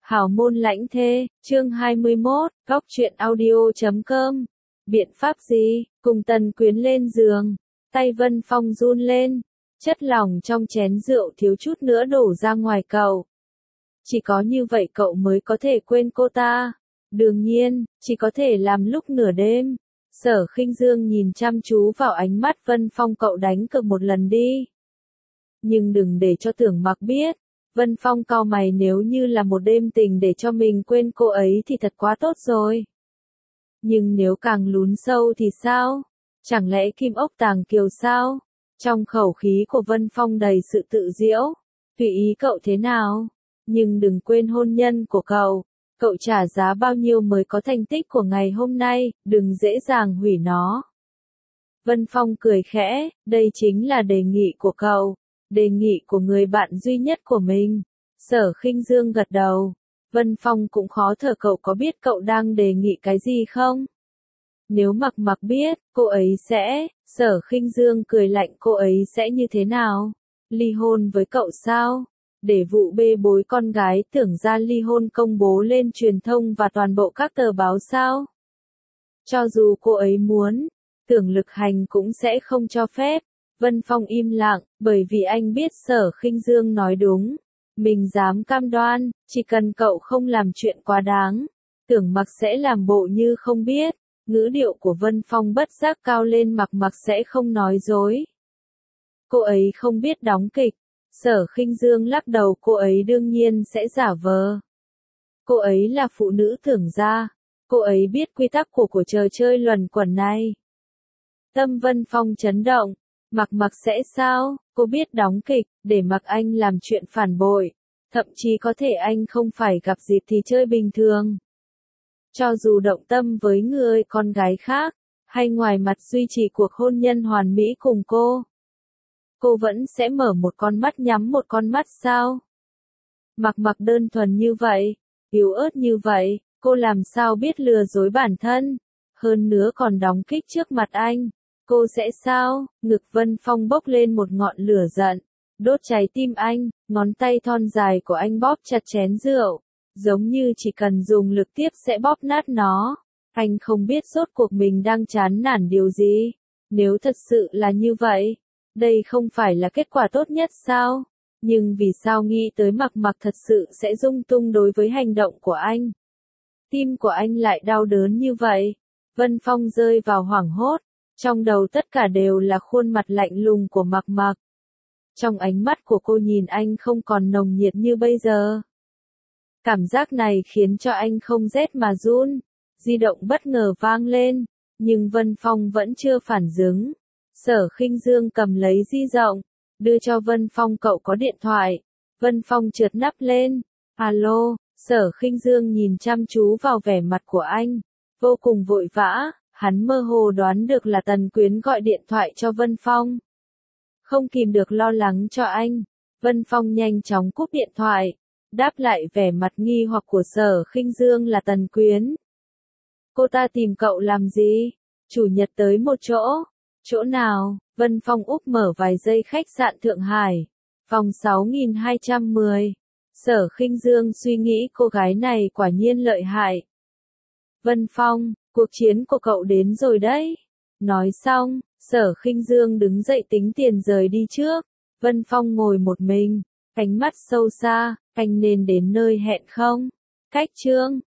Hảo môn lãnh thê, chương 21, góc truyện audio.com. Biện pháp gì? Cùng Tần Quyến lên giường, tay Vân Phong run lên, chất lỏng trong chén rượu thiếu chút nữa đổ ra ngoài cậu. Chỉ có như vậy cậu mới có thể quên cô ta. Đương nhiên, chỉ có thể làm lúc nửa đêm. Sở Khinh Dương nhìn chăm chú vào ánh mắt Vân Phong, cậu đánh cược một lần đi. Nhưng đừng để cho Tưởng Mặc biết. Vân Phong cau mày, nếu như là một đêm tình để cho mình quên cô ấy thì thật quá tốt rồi. Nhưng nếu càng lún sâu thì sao? Chẳng lẽ kim ốc tàng kiều sao? Trong khẩu khí của Vân Phong đầy sự tự giễu. Tùy ý cậu thế nào. Nhưng đừng quên hôn nhân của cậu. Cậu trả giá bao nhiêu mới có thành tích của ngày hôm nay, đừng dễ dàng hủy nó. Vân Phong cười khẽ, đây chính là đề nghị của cậu. Đề nghị của người bạn duy nhất của mình. Sở Khinh Dương gật đầu. Vân Phong cũng khó thở, cậu có biết cậu đang đề nghị cái gì không? Nếu Mặc Mặc biết, cô ấy sẽ, Sở Khinh Dương cười lạnh, cô ấy sẽ như thế nào? Ly hôn với cậu sao? Để vụ bê bối con gái Tưởng ra ly hôn công bố lên truyền thông và toàn bộ các tờ báo sao? Cho dù cô ấy muốn, Tưởng Lực Hành cũng sẽ không cho phép. Vân Phong im lặng, bởi vì anh biết Sở Khinh Dương nói đúng. Mình dám cam đoan, chỉ cần cậu không làm chuyện quá đáng, Tưởng Mặc sẽ làm bộ như không biết. Ngữ điệu của Vân Phong bất giác cao lên, Mặc Mặc sẽ không nói dối. Cô ấy không biết đóng kịch. Sở Khinh Dương lắc đầu, cô ấy đương nhiên sẽ giả vờ. Cô ấy là phụ nữ Tưởng gia. Cô ấy biết quy tắc của trò chơi luẩn quẩn này. Tâm Vân Phong chấn động. Mặc Mặc sẽ sao? Cô biết đóng kịch, để mặc anh làm chuyện phản bội. Thậm chí có thể anh không phải gặp dịp thì chơi bình thường. Cho dù động tâm với người con gái khác, hay ngoài mặt duy trì cuộc hôn nhân hoàn mỹ cùng cô vẫn sẽ mở một con mắt nhắm một con mắt sao? Mặc Mặc đơn thuần như vậy, yếu ớt như vậy, cô làm sao biết lừa dối bản thân? Hơn nữa còn đóng kịch trước mặt anh. Cô sẽ sao? Ngực Vân Phong bốc lên một ngọn lửa giận, đốt cháy tim anh, ngón tay thon dài của anh bóp chặt chén rượu, giống như chỉ cần dùng lực tiếp sẽ bóp nát nó. Anh không biết rốt cuộc mình đang chán nản điều gì. Nếu thật sự là như vậy, đây không phải là kết quả tốt nhất sao? Nhưng vì sao nghĩ tới Mặc Mặc thật sự sẽ lung tung đối với hành động của anh? Tim của anh lại đau đớn như vậy. Vân Phong rơi vào hoảng hốt. Trong đầu tất cả đều là khuôn mặt lạnh lùng của Mặc Mặc. Trong ánh mắt của cô nhìn anh không còn nồng nhiệt như bây giờ. Cảm giác này khiến cho anh không rét mà run. Di động bất ngờ vang lên, nhưng Vân Phong vẫn chưa phản ứng. Sở Khinh Dương cầm lấy di động, đưa cho Vân Phong, cậu có điện thoại. Vân Phong trượt nắp lên. Alo, Sở Khinh Dương nhìn chăm chú vào vẻ mặt của anh, vô cùng vội vã. Hắn mơ hồ đoán được là Tần Quyến gọi điện thoại cho Vân Phong. Không kìm được lo lắng cho anh, Vân Phong nhanh chóng cúp điện thoại, đáp lại vẻ mặt nghi hoặc của Sở Khinh Dương là Tần Quyến. Cô ta tìm cậu làm gì? Chủ nhật tới một chỗ. Chỗ nào? Vân Phong úp mở vài giây khách sạn Thượng Hải, phòng 6210. Sở Khinh Dương suy nghĩ cô gái này quả nhiên lợi hại. Vân Phong, cuộc chiến của cậu đến rồi đấy. Nói xong, Sở Khinh Dương đứng dậy tính tiền rời đi trước. Vân Phong ngồi một mình, ánh mắt sâu xa, anh nên đến nơi hẹn không? Cách chương